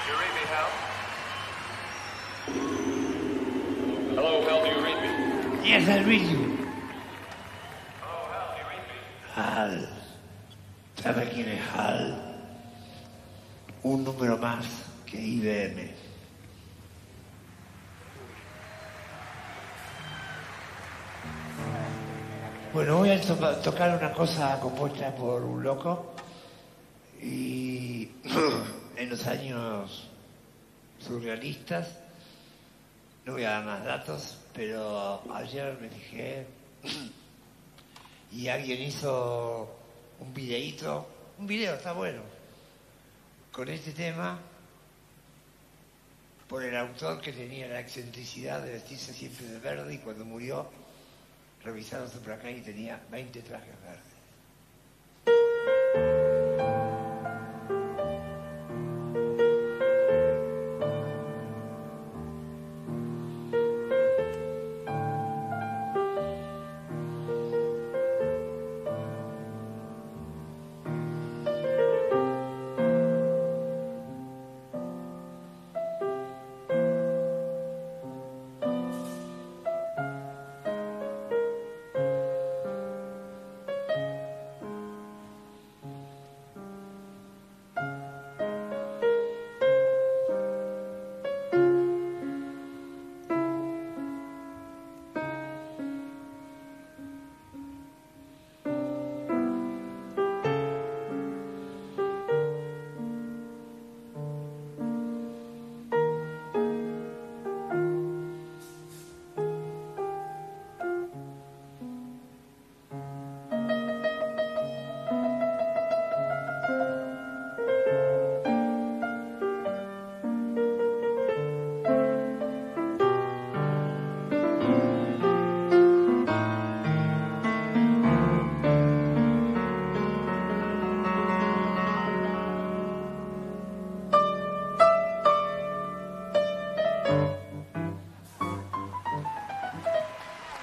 You read me, Hal? Hello, Hal, do you read me? Yes, I read you. Oh, Hal, do you read me? Hal. ¿Sabe quién es Hal? Un número más que IBM. Bueno, voy a tocar una cosa compuesta por un loco y en los años surrealistas. No voy a dar más datos, pero ayer me fijé y alguien hizo un videíto, un video, está bueno, con este tema, por el autor que tenía la excentricidad de vestirse siempre de verde y cuando murió revisaron su placa y tenía 20 trajes verdes.